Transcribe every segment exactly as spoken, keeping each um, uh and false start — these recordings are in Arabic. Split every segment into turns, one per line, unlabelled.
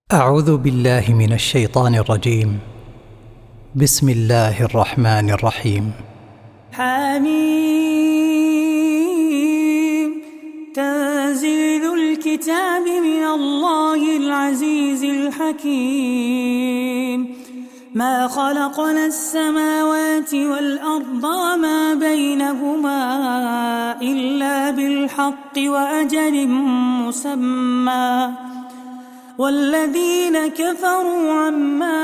أعوذ بالله من الشيطان الرجيم. بسم الله الرحمن الرحيم.
حميم تنزيل الكتاب من الله العزيز الحكيم. ما خلقنا السماوات والأرض وما بينهما إلا بالحق وأجل مسمى، والذين كفروا عما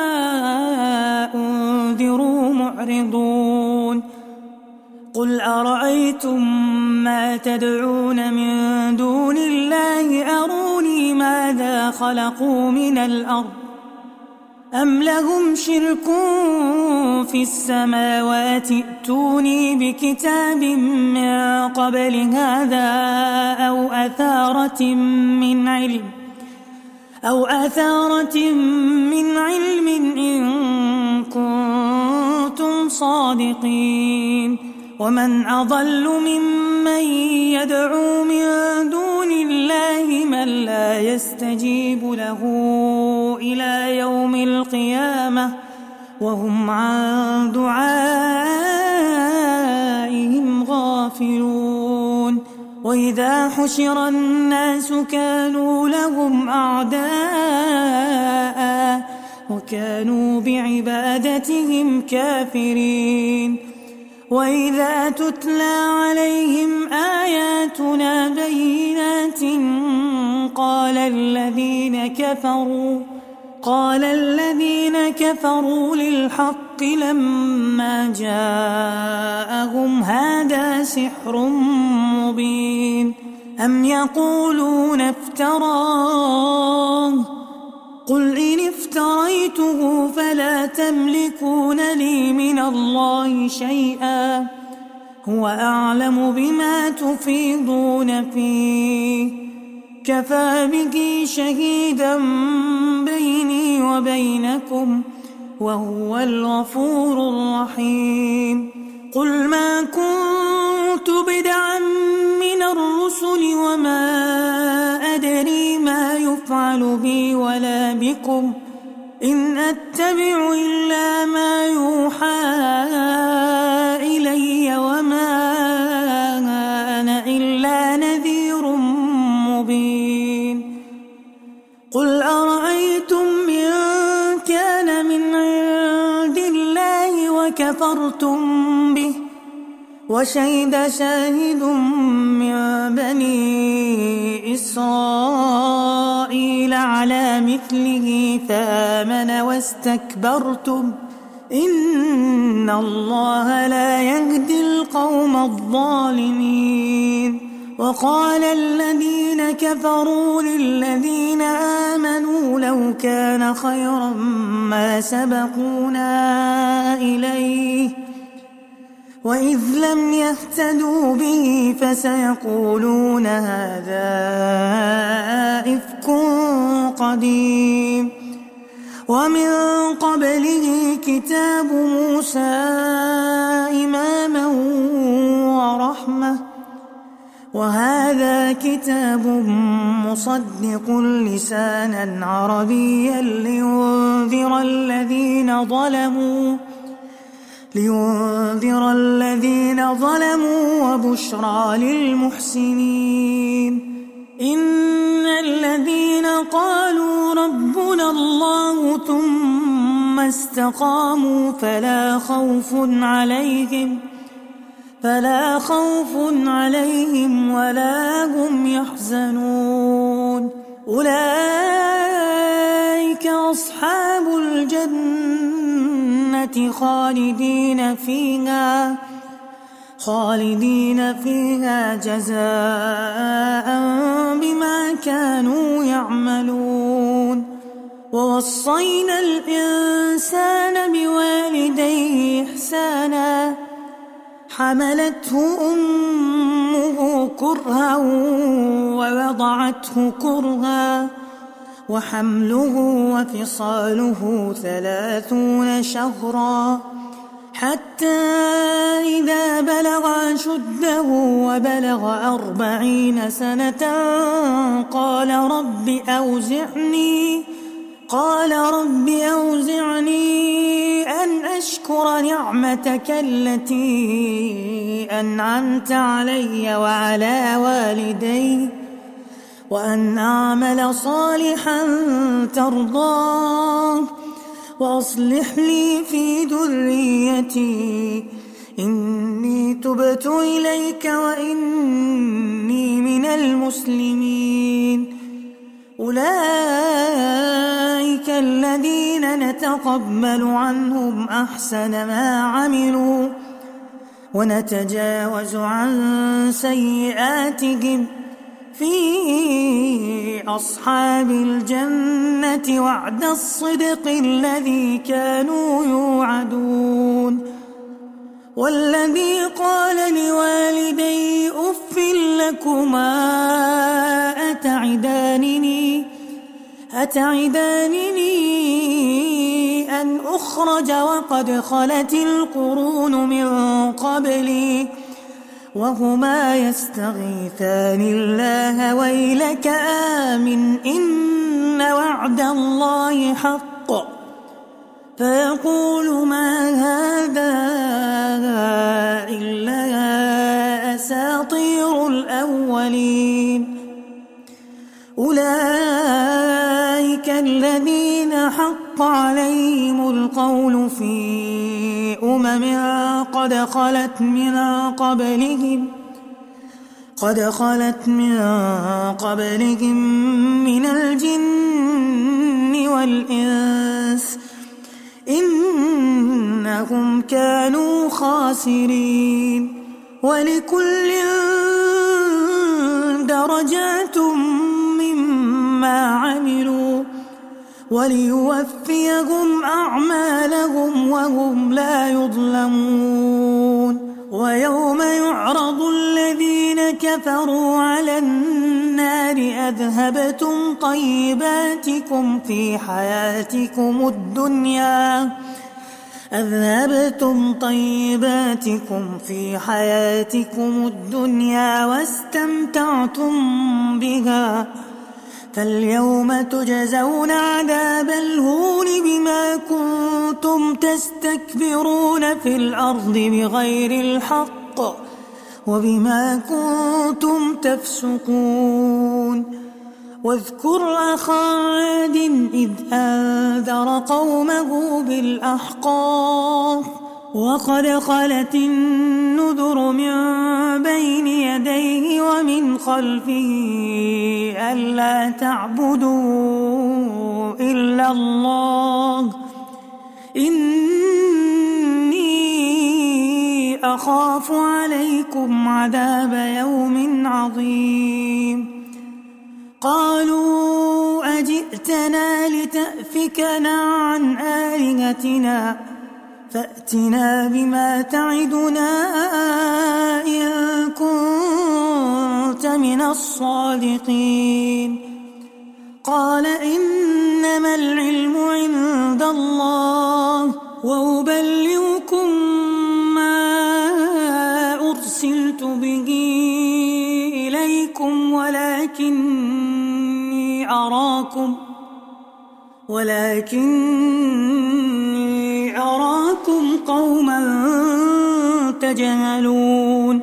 أنذروا معرضون. قل أرأيتم ما تدعون من دون الله أروني ماذا خلقوا من الأرض أم لهم شرك في السماوات ائتوني بكتاب من قبل هذا أو أثارة من علم أو أثارة من علم إن كنتم صادقين. ومن أضل ممن يدعو من دون الله من لا يستجيب له إلى يوم القيامة وهم عن دعائهم غافلون. وإذا حشر الناس كانوا لهم أعداء وكانوا بعبادتهم كافرين. وإذا تتلى عليهم آياتنا بينات قال الذين كفروا قال الذين كفروا للحق لما جاءهم هذا سحر مبين. أم يقولون افتراه قل إن افتريته فلا تملكون لي من الله شيئا هو أعلم بما تفيضون فيه كفى به شهيدا بيني وبينكم وهو الغفور الرحيم. قل ما كنت بدعا من الرسل وما أدري ما يفعل بي ولا بكم إن أتبع إلا ما يوحى إلي وما أنا إلا نذير مبين. قل أرأيتم إن كان من عند الله وكفرتم به وشهد شاهد من بني إسرائيل على مثله فآمن واستكبرتم إن الله لا يهدي القوم الظالمين. وقال الذين كفروا للذين آمنوا لو كان خيرا ما سبقونا إليه وإذ لم يهتدوا به فسيقولون هذا إفك قديم. ومن قبله كتاب موسى إماما ورحمة وهذا كتاب مصدق لسانا عربيا لينذر الذين ظلموا لينذر الذين ظلموا وبشرى للمحسنين. إن الذين قالوا ربنا الله ثم استقاموا فلا خوف عليهم فلا خوف عليهم ولا هم يحزنون. أولئك أصحاب الجنة خالدين فيها خالدين فيها جزاء بما كانوا يعملون. ووصينا الإنسان بوالديه إحسانا حملته أمه كرها ووضعته كرها وحمله وفصاله ثلاثون شهرا حتى إذا بلغ أشده وبلغ أربعين سنة قال رب أوزعني قال رب أوزعني أن أشكر نعمتك التي أنعمت علي وعلى والدي وأن أعمل صالحا ترضاه وأصلح لي في ذريتي إني تبت إليك وإني من المسلمين. أولئك الذين نتقبل عنهم أحسن ما عملوا ونتجاوز عن سيئاتهم في أصحاب الجنة وعد الصدق الذي كانوا يوعدون. والذي قال لوالدي أف لكما أتعدانني أتعدانني أن أخرج وقد خلت القرون من قبلي وهما يستغيثان الله ويلك آمن إن وعد الله حق فيقول ما هذا إلا أساطير الأولين. أولئك الذين حق عليهم القول في أمم قد خلت من قبلهم قد خلت من قبلهم من الجن والإنس إنهم كانوا خاسرين. ولكل درجات مما عملوا وليوفيهم أعمالهم وهم لا يظلمون. ويوم يعرض الذين كفروا على النار أذهبتم طيباتكم في حياتكم الدنيا أذهبتم طيباتكم في حياتكم الدنيا واستمتعتم بها فاليوم تجزون عذاب الهون بما كنتم تستكبرون في الأرض بغير الحق وبما كنتم تفسقون. واذكر أخا عاد إذ أنذر قومه بالأحقاف وقد خلت النذر من بين يديه ومن خلفه ألا تعبدوا إلا الله إني أخاف عليكم عذاب يوم عظيم. قالوا أجئتنا لتأفكنا عن آلهتنا فأتنا بما تعدنا إن كنت من الصادقين. قال إنما العلم عند الله وأبلغكم ما أرسلت به إليكم ولكني أراكم ولكني أراكم قوما تجهلون.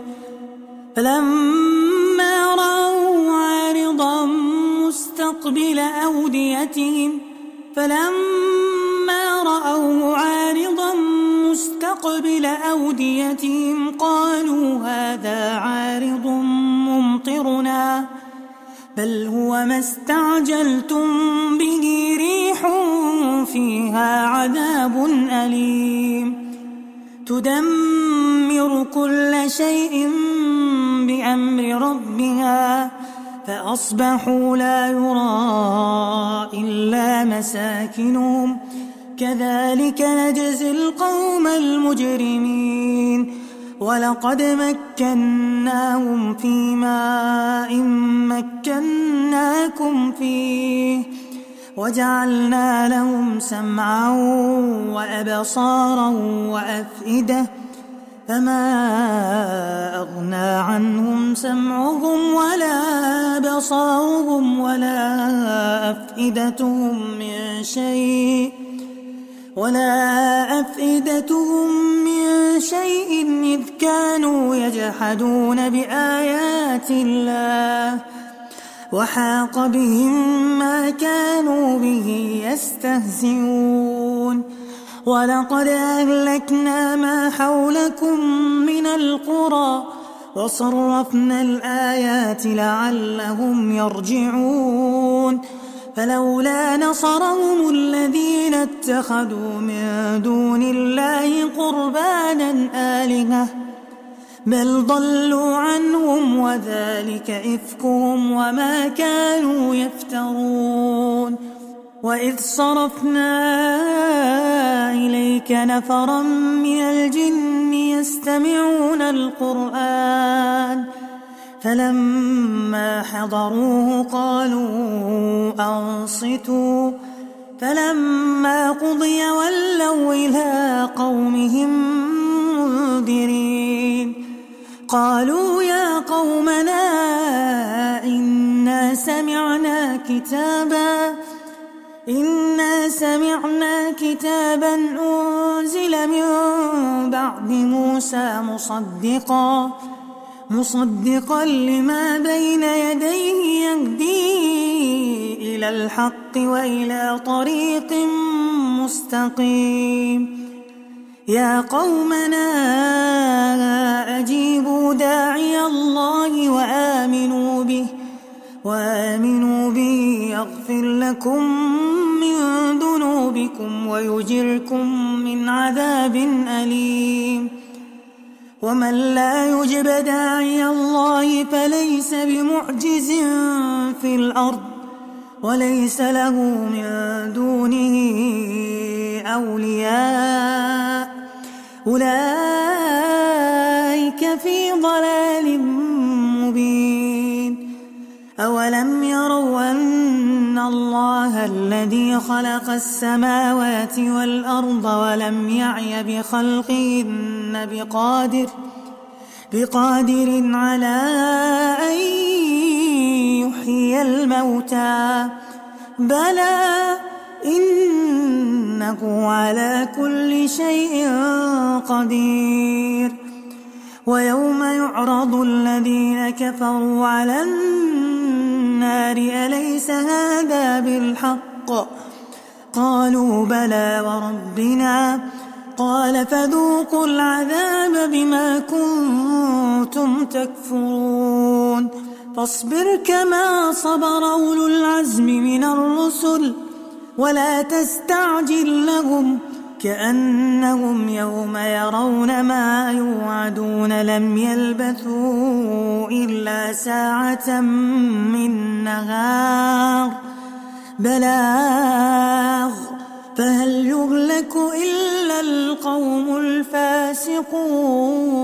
فلما رأوا عارضا مستقبل أوديتهم فلما رأوا عارضا مستقبل أوديتهم قالوا هذا عارض ممطرنا بل هو ما استعجلتم به ريح فيها عذاب أليم تدمر كل شيء بأمر ربها فأصبحوا لا يرى إلا مساكنهم كذلك نجزي القوم المجرمين. ولقد مكناهم في ماء مكناكم فيه وجعلنا لهم سمعا وأبصارا وأفئدة فما أغنى عنهم سمعهم ولا بصارهم ولا أفئدتهم من شيء ولا أفئدتهم من شيء إذ كانوا يجحدون بآيات الله وحاق بهم ما كانوا به يستهزئون ولقد أهلكنا ما حولكم من القرى وصرفنا الآيات لعلهم يرجعون فلولا نصرهم الذين اتخذوا من دون الله قربانا آلهة بل ضلوا عنهم وذلك إفكهم وما كانوا يفترون وإذ صرفنا إليك نفرا من الجن يستمعون القرآن فلما حضروه قالوا أنصتوا فلما قضي ولوا إلى قومهم منذرين قالوا يا قومنا إنا سمعنا كتابا إنا سمعنا كتابا أنزل من بعد موسى مصدقا مصدقا لما بين يديه يهدي إلى الحق وإلى طريق مستقيم يا قومنا أجيبوا داعي الله وآمنوا به وآمنوا به يغفر لكم من ذنوبكم ويجركم من عذاب أليم ومن لا يجب داعي الله فليس بمعجز في الأرض وليس له من دونه أولياء أولئك في ضلال مبين أولم يروا أن الله الذي خلق السماوات والأرض ولم يعي بخلقهن بقادر بقادر على أن يحيي الموتى بلى إنه على كل شيء قدير ويوم يعرض الذين كفروا على النار أليس هذا بالحق قالوا بلى وربنا قال فذوقوا العذاب بما كنتم تكفرون فاصبر كما صبر أولو العزم من الرسل ولا تستعجل لهم كأنهم يوم يرون ما يوعدون لم يلبثوا إلا ساعة من نهار بلاغ فهل يهلك إلا القوم الفاسقون.